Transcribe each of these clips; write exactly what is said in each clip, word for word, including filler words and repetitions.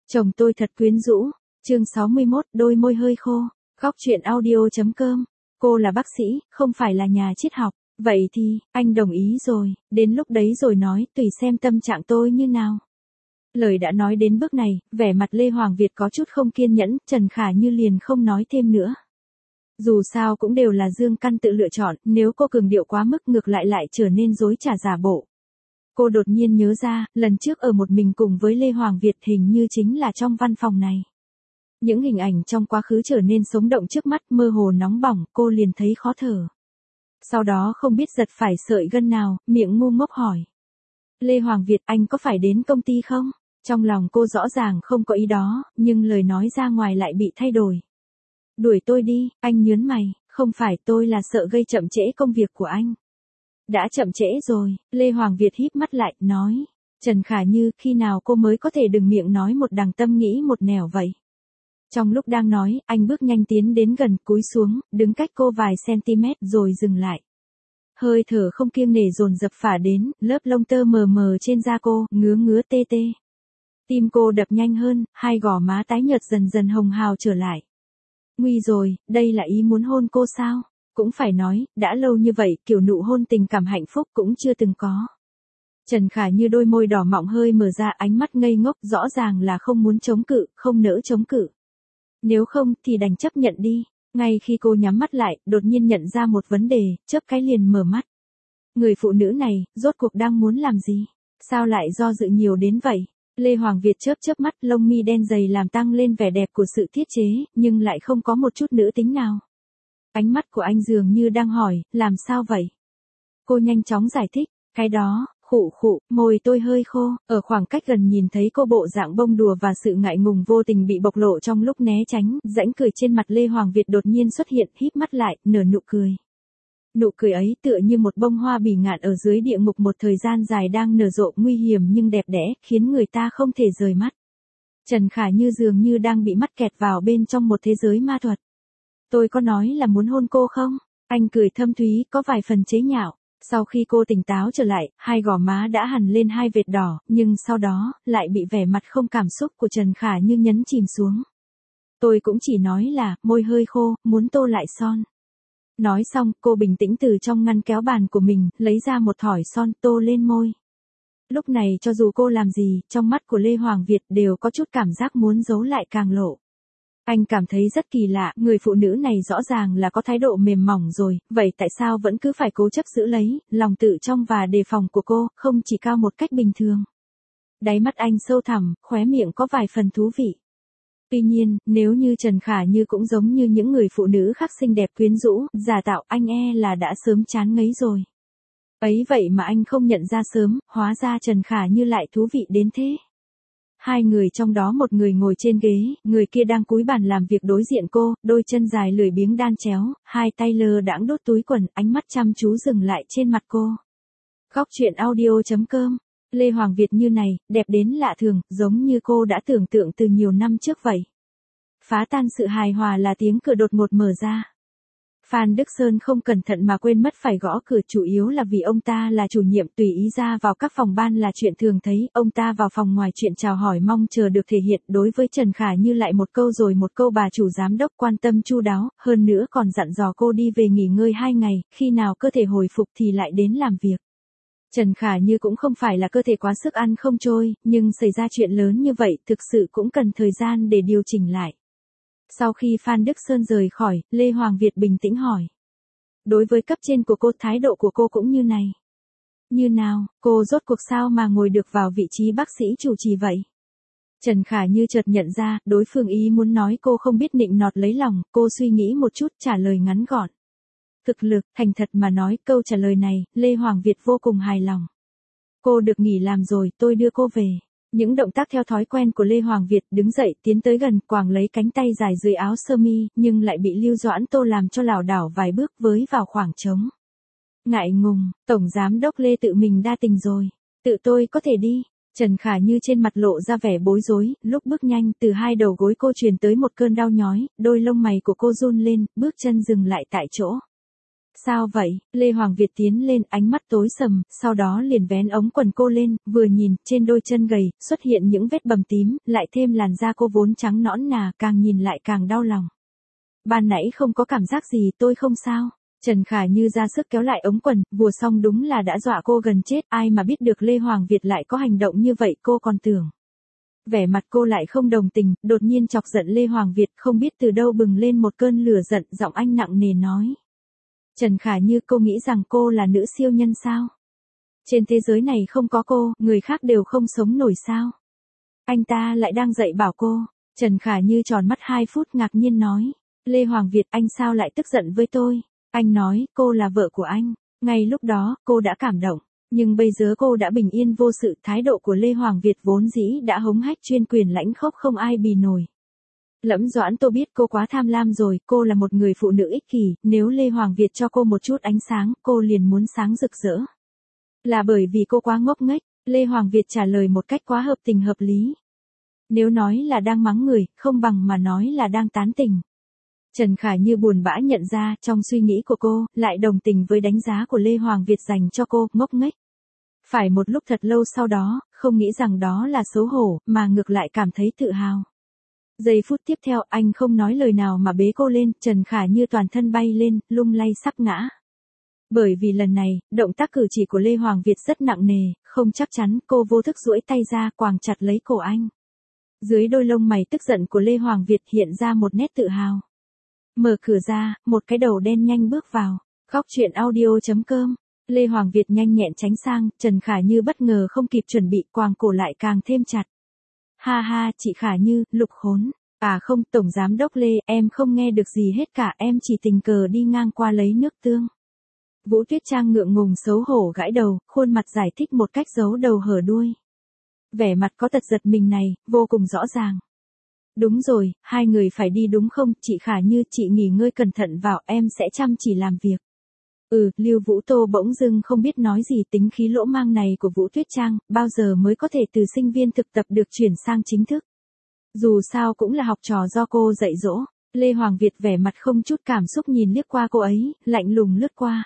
Chồng tôi thật quyến rũ. Chương sáu mươi mốt, đôi môi hơi khô. Góc truyện audio.com. Cô là bác sĩ, không phải là nhà triết học. Vậy thì, anh đồng ý rồi, đến lúc đấy rồi nói, tùy xem tâm trạng tôi như nào. Lời đã nói đến bước này, vẻ mặt Lê Hoàng Việt có chút không kiên nhẫn, Trần Khả Như liền không nói thêm nữa. Dù sao cũng đều là Dương Căn tự lựa chọn, nếu cô cường điệu quá mức ngược lại lại trở nên dối trá giả bộ. Cô đột nhiên nhớ ra, lần trước ở một mình cùng với Lê Hoàng Việt hình như chính là trong văn phòng này. Những hình ảnh trong quá khứ trở nên sống động trước mắt, mơ hồ nóng bỏng, cô liền thấy khó thở. Sau đó không biết giật phải sợi gân nào, miệng ngu ngốc hỏi. Lê Hoàng Việt, anh có phải đến công ty không? Trong lòng cô rõ ràng không có ý đó, nhưng lời nói ra ngoài lại bị thay đổi. Đuổi tôi đi, anh nhớn mày, không phải, tôi là sợ gây chậm trễ công việc của anh. Đã chậm trễ rồi, Lê Hoàng Việt híp mắt lại, nói. Trần Khả Như, khi nào cô mới có thể đừng miệng nói một đằng tâm nghĩ một nẻo vậy? Trong lúc đang nói, anh bước nhanh tiến đến gần, cúi xuống, đứng cách cô vài cm rồi dừng lại. Hơi thở không kiêng nể dồn dập phả đến, lớp lông tơ mờ mờ trên da cô, ngứa ngứa tê tê. Tim cô đập nhanh hơn, hai gò má tái nhợt dần dần hồng hào trở lại. Nguy rồi, đây là ý muốn hôn cô sao? Cũng phải nói, đã lâu như vậy, kiểu nụ hôn tình cảm hạnh phúc cũng chưa từng có. Trần Khả Như đôi môi đỏ mọng hơi mở ra, ánh mắt ngây ngốc, rõ ràng là không muốn chống cự, không nỡ chống cự. Nếu không, thì đành chấp nhận đi. Ngay khi cô nhắm mắt lại, đột nhiên nhận ra một vấn đề, chớp cái liền mở mắt. Người phụ nữ này, rốt cuộc đang muốn làm gì? Sao lại do dự nhiều đến vậy? Lê Hoàng Việt chớp chớp mắt, lông mi đen dày làm tăng lên vẻ đẹp của sự thiết chế, nhưng lại không có một chút nữ tính nào. Ánh mắt của anh dường như đang hỏi, làm sao vậy? Cô nhanh chóng giải thích, cái đó, khụ khụ, môi tôi hơi khô, ở khoảng cách gần nhìn thấy cô bộ dạng bông đùa và sự ngại ngùng vô tình bị bộc lộ trong lúc né tránh, rãnh cười trên mặt Lê Hoàng Việt đột nhiên xuất hiện, híp mắt lại, nở nụ cười. Nụ cười ấy tựa như một bông hoa bỉ ngạn ở dưới địa ngục một thời gian dài đang nở rộ, nguy hiểm nhưng đẹp đẽ, khiến người ta không thể rời mắt. Trần Khả Như dường như đang bị mắc kẹt vào bên trong một thế giới ma thuật. Tôi có nói là muốn hôn cô không? Anh cười thâm thúy, có vài phần chế nhạo. Sau khi cô tỉnh táo trở lại, hai gò má đã hằn lên hai vệt đỏ, nhưng sau đó, lại bị vẻ mặt không cảm xúc của Trần Khả Như nhấn chìm xuống. Tôi cũng chỉ nói là, môi hơi khô, muốn tô lại son. Nói xong, cô bình tĩnh từ trong ngăn kéo bàn của mình, lấy ra một thỏi son, tô lên môi. Lúc này cho dù cô làm gì, trong mắt của Lê Hoàng Việt đều có chút cảm giác muốn giấu lại càng lộ. Anh cảm thấy rất kỳ lạ, người phụ nữ này rõ ràng là có thái độ mềm mỏng rồi, vậy tại sao vẫn cứ phải cố chấp giữ lấy, lòng tự trọng và đề phòng của cô, không chỉ cao một cách bình thường. Đáy mắt anh sâu thẳm, khóe miệng có vài phần thú vị. Tuy nhiên, nếu như Trần Khả Như cũng giống như những người phụ nữ khác xinh đẹp quyến rũ, giả tạo, anh e là đã sớm chán ngấy rồi. Ấy vậy mà anh không nhận ra sớm, hóa ra Trần Khả Như lại thú vị đến thế. Hai người trong đó một người ngồi trên ghế, người kia đang cúi bàn làm việc đối diện cô, đôi chân dài lười biếng đan chéo, hai tay lơ đãng đút túi quần, ánh mắt chăm chú dừng lại trên mặt cô. Góc truyện audio.com. Lê Hoàng Việt như này, đẹp đến lạ thường, giống như cô đã tưởng tượng từ nhiều năm trước vậy. Phá tan sự hài hòa là tiếng cửa đột ngột mở ra. Phan Đức Sơn không cẩn thận mà quên mất phải gõ cửa, chủ yếu là vì ông ta là chủ nhiệm, tùy ý ra vào các phòng ban là chuyện thường thấy, ông ta vào phòng ngoài chuyện chào hỏi mong chờ được thể hiện, đối với Trần Khả Như lại một câu rồi một câu bà chủ giám đốc quan tâm chu đáo, hơn nữa còn dặn dò cô đi về nghỉ ngơi hai ngày, khi nào cơ thể hồi phục thì lại đến làm việc. Trần Khả Như cũng không phải là cơ thể quá sức ăn không trôi, nhưng xảy ra chuyện lớn như vậy thực sự cũng cần thời gian để điều chỉnh lại. Sau khi Phan Đức Sơn rời khỏi, Lê Hoàng Việt bình tĩnh hỏi. Đối với cấp trên của cô, thái độ của cô cũng như này. Như nào, cô rốt cuộc sao mà ngồi được vào vị trí bác sĩ chủ trì vậy? Trần Khả Như chợt nhận ra, đối phương ý muốn nói cô không biết nịnh nọt lấy lòng, cô suy nghĩ một chút trả lời ngắn gọn. Thực lực, thành thật mà nói, câu trả lời này, Lê Hoàng Việt vô cùng hài lòng. Cô được nghỉ làm rồi, tôi đưa cô về. Những động tác theo thói quen của Lê Hoàng Việt, đứng dậy, tiến tới gần, quàng lấy cánh tay dài dưới áo sơ mi, nhưng lại bị Lưu Doãn Tô làm cho lảo đảo vài bước với vào khoảng trống. Ngại ngùng, Tổng Giám đốc Lê tự mình đa tình rồi. Tự tôi có thể đi. Trần Khả Như trên mặt lộ ra vẻ bối rối, lúc bước nhanh, từ hai đầu gối cô truyền tới một cơn đau nhói, đôi lông mày của cô run lên, bước chân dừng lại tại chỗ. Sao vậy? Lê Hoàng Việt tiến lên, ánh mắt tối sầm, sau đó liền vén ống quần cô lên, vừa nhìn, trên đôi chân gầy, xuất hiện những vết bầm tím, lại thêm làn da cô vốn trắng nõn nà, càng nhìn lại càng đau lòng. Ban nãy không có cảm giác gì, tôi không sao. Trần Khả Như ra sức kéo lại ống quần, vùa xong đúng là đã dọa cô gần chết, ai mà biết được Lê Hoàng Việt lại có hành động như vậy, cô còn tưởng. Vẻ mặt cô lại không đồng tình, đột nhiên chọc giận Lê Hoàng Việt, không biết từ đâu bừng lên một cơn lửa giận, giọng anh nặng nề nói. Trần Khả Như, cô nghĩ rằng cô là nữ siêu nhân sao? Trên thế giới này không có cô, người khác đều không sống nổi sao? Anh ta lại đang dạy bảo cô. Trần Khả Như tròn mắt hai phút ngạc nhiên nói. Lê Hoàng Việt, anh sao lại tức giận với tôi? Anh nói, cô là vợ của anh. Ngay lúc đó, cô đã cảm động. Nhưng bây giờ cô đã bình yên vô sự, thái độ của Lê Hoàng Việt vốn dĩ đã hống hách chuyên quyền lãnh khốc không ai bì nổi. Lẫm Doãn Tô biết cô quá tham lam rồi, cô là một người phụ nữ ích kỷ, nếu Lê Hoàng Việt cho cô một chút ánh sáng, cô liền muốn sáng rực rỡ. Là bởi vì cô quá ngốc nghếch, Lê Hoàng Việt trả lời một cách quá hợp tình hợp lý. Nếu nói là đang mắng người, không bằng mà nói là đang tán tỉnh. Trần Khả Như buồn bã nhận ra, trong suy nghĩ của cô, lại đồng tình với đánh giá của Lê Hoàng Việt dành cho cô, ngốc nghếch. Phải một lúc thật lâu sau đó, không nghĩ rằng đó là xấu hổ, mà ngược lại cảm thấy tự hào. Giây phút tiếp theo, anh không nói lời nào mà bế cô lên, Trần Khả Như toàn thân bay lên, lung lay sắp ngã. Bởi vì lần này, động tác cử chỉ của Lê Hoàng Việt rất nặng nề, không chắc chắn, cô vô thức duỗi tay ra, quàng chặt lấy cổ anh. Dưới đôi lông mày tức giận của Lê Hoàng Việt hiện ra một nét tự hào. Mở cửa ra, một cái đầu đen nhanh bước vào. Khóc chuyện audio chấm com. Lê Hoàng Việt nhanh nhẹn tránh sang, Trần Khả Như bất ngờ không kịp chuẩn bị, quàng cổ lại càng thêm chặt. Ha ha, chị Khả Như, lục khốn. À không, Tổng Giám Đốc Lê, em không nghe được gì hết cả, em chỉ tình cờ đi ngang qua lấy nước tương. Vũ Tuyết Trang ngượng ngùng xấu hổ gãi đầu, khuôn mặt giải thích một cách giấu đầu hở đuôi. Vẻ mặt có tật giật mình này, vô cùng rõ ràng. Đúng rồi, hai người phải đi đúng không, chị Khả Như, chị nghỉ ngơi cẩn thận vào, em sẽ chăm chỉ làm việc. Ừ, Lưu Vũ Tô bỗng dưng không biết nói gì, tính khí lỗ mang này của Vũ Tuyết Trang, bao giờ mới có thể từ sinh viên thực tập được chuyển sang chính thức. Dù sao cũng là học trò do cô dạy dỗ. Lê Hoàng Việt vẻ mặt không chút cảm xúc nhìn liếc qua cô ấy, lạnh lùng lướt qua.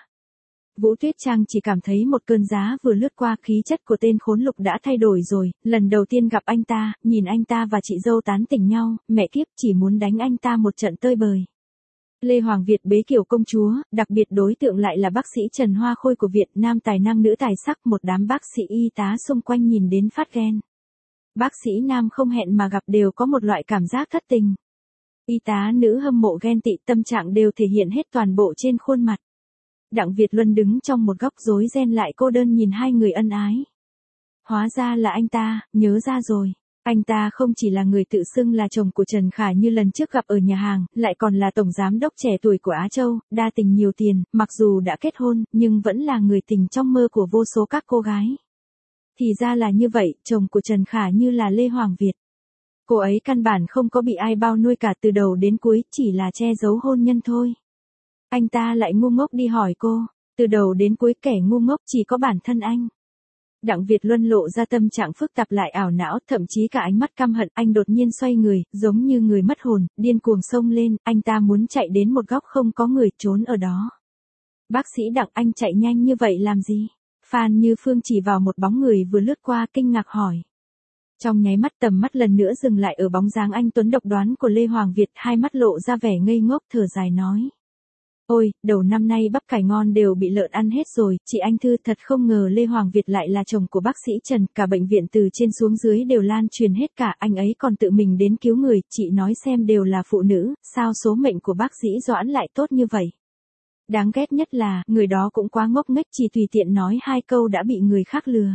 Vũ Tuyết Trang chỉ cảm thấy một cơn giá vừa lướt qua, khí chất của tên khốn lục đã thay đổi rồi, lần đầu tiên gặp anh ta, nhìn anh ta và chị dâu tán tỉnh nhau, mẹ kiếp chỉ muốn đánh anh ta một trận tơi bời. Lê Hoàng Việt bế kiểu công chúa, đặc biệt đối tượng lại là bác sĩ Trần Hoa Khôi của Việt Nam, tài năng nữ tài sắc, một đám bác sĩ y tá xung quanh nhìn đến phát ghen. Bác sĩ nam không hẹn mà gặp đều có một loại cảm giác thất tình. Y tá nữ hâm mộ ghen tị, tâm trạng đều thể hiện hết toàn bộ trên khuôn mặt. Đặng Việt Luân đứng trong một góc rối ren lại cô đơn nhìn hai người ân ái. Hóa ra là anh ta, nhớ ra rồi. Anh ta không chỉ là người tự xưng là chồng của Trần Khả Như lần trước gặp ở nhà hàng, lại còn là tổng giám đốc trẻ tuổi của Á Châu, đa tình nhiều tiền, mặc dù đã kết hôn, nhưng vẫn là người tình trong mơ của vô số các cô gái. Thì ra là như vậy, chồng của Trần Khả Như là Lê Hoàng Việt. Cô ấy căn bản không có bị ai bao nuôi cả từ đầu đến cuối, chỉ là che giấu hôn nhân thôi. Anh ta lại ngu ngốc đi hỏi cô, từ đầu đến cuối kẻ ngu ngốc chỉ có bản thân anh. Đặng Việt Luân lộ ra tâm trạng phức tạp lại ảo não, thậm chí cả ánh mắt căm hận, anh đột nhiên xoay người, giống như người mất hồn, điên cuồng xông lên, anh ta muốn chạy đến một góc không có người, trốn ở đó. Bác sĩ Đặng, anh chạy nhanh như vậy làm gì? Phan Như Phương chỉ vào một bóng người vừa lướt qua, kinh ngạc hỏi. Trong nháy mắt tầm mắt lần nữa dừng lại ở bóng dáng anh tuấn độc đoán của Lê Hoàng Việt, hai mắt lộ ra vẻ ngây ngốc, thở dài nói. Ôi, đầu năm nay bắp cải ngon đều bị lợn ăn hết rồi, chị anh Thư, thật không ngờ Lê Hoàng Việt lại là chồng của bác sĩ Trần, cả bệnh viện từ trên xuống dưới đều lan truyền hết cả, anh ấy còn tự mình đến cứu người, chị nói xem, đều là phụ nữ, sao số mệnh của bác sĩ Doãn lại tốt như vậy? Đáng ghét nhất là, người đó cũng quá ngốc nghếch, chỉ tùy tiện nói hai câu đã bị người khác lừa.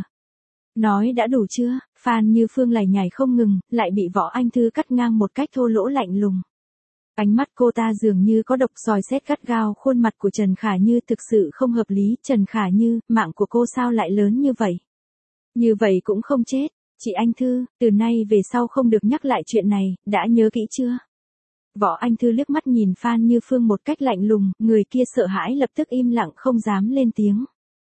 Nói đã đủ chưa? Phan Như Phương lải nhải không ngừng, lại bị Võ Anh Thư cắt ngang một cách thô lỗ lạnh lùng. Ánh mắt cô ta dường như có độc, soi xét gắt gao khuôn mặt của Trần Khả Như, thực sự không hợp lý. Trần Khả Như, mạng của cô sao lại lớn như vậy? Như vậy cũng không chết. Chị anh Thư, từ nay về sau không được nhắc lại chuyện này, đã nhớ kỹ chưa? Võ Anh Thư liếc mắt nhìn Phan Như Phương một cách lạnh lùng, người kia sợ hãi lập tức im lặng không dám lên tiếng.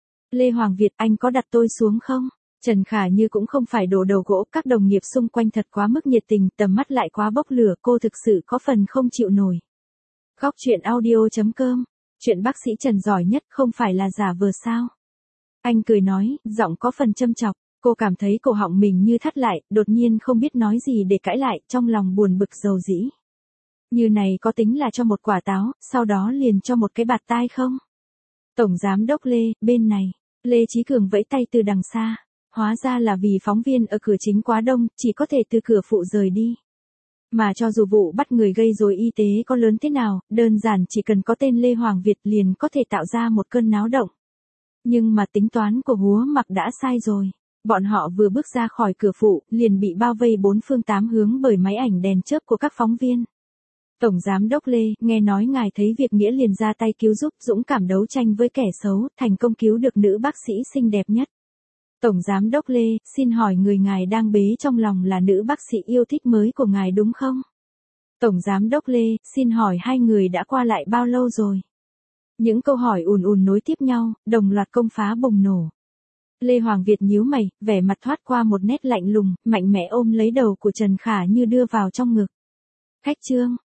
Lê Hoàng Việt, anh có đặt tôi xuống không? Trần Khả Như cũng không phải đồ đầu gỗ, các đồng nghiệp xung quanh thật quá mức nhiệt tình, tầm mắt lại quá bốc lửa, cô thực sự có phần không chịu nổi. Khóc chuyện audio chấm com Chuyện bác sĩ Trần giỏi nhất không phải là giả vờ sao? Anh cười nói, giọng có phần châm chọc. Cô cảm thấy cổ họng mình như thắt lại, đột nhiên không biết nói gì để cãi lại, trong lòng buồn bực dầu dĩ. Như này có tính là cho một quả táo, sau đó liền cho một cái bạt tai không? Tổng giám đốc Lê, bên này. Lê Chí Cường vẫy tay từ đằng xa. Hóa ra là vì phóng viên ở cửa chính quá đông, chỉ có thể từ cửa phụ rời đi. Mà cho dù vụ bắt người gây rối y tế có lớn thế nào, đơn giản chỉ cần có tên Lê Hoàng Việt liền có thể tạo ra một cơn náo động. Nhưng mà tính toán của Húa Mặc đã sai rồi. Bọn họ vừa bước ra khỏi cửa phụ, liền bị bao vây bốn phương tám hướng bởi máy ảnh đèn chớp của các phóng viên. Tổng giám đốc Lê, nghe nói ngài thấy việc nghĩa liền ra tay cứu giúp, dũng cảm đấu tranh với kẻ xấu, thành công cứu được nữ bác sĩ xinh đẹp nhất. Tổng giám đốc Lê, xin hỏi người ngài đang bế trong lòng là nữ bác sĩ yêu thích mới của ngài đúng không? Tổng giám đốc Lê, xin hỏi hai người đã qua lại bao lâu rồi? Những câu hỏi ùn ùn nối tiếp nhau, đồng loạt công phá bùng nổ. Lê Hoàng Việt nhíu mày, vẻ mặt thoát qua một nét lạnh lùng, mạnh mẽ ôm lấy đầu của Trần Khả Như đưa vào trong ngực. Khách trương,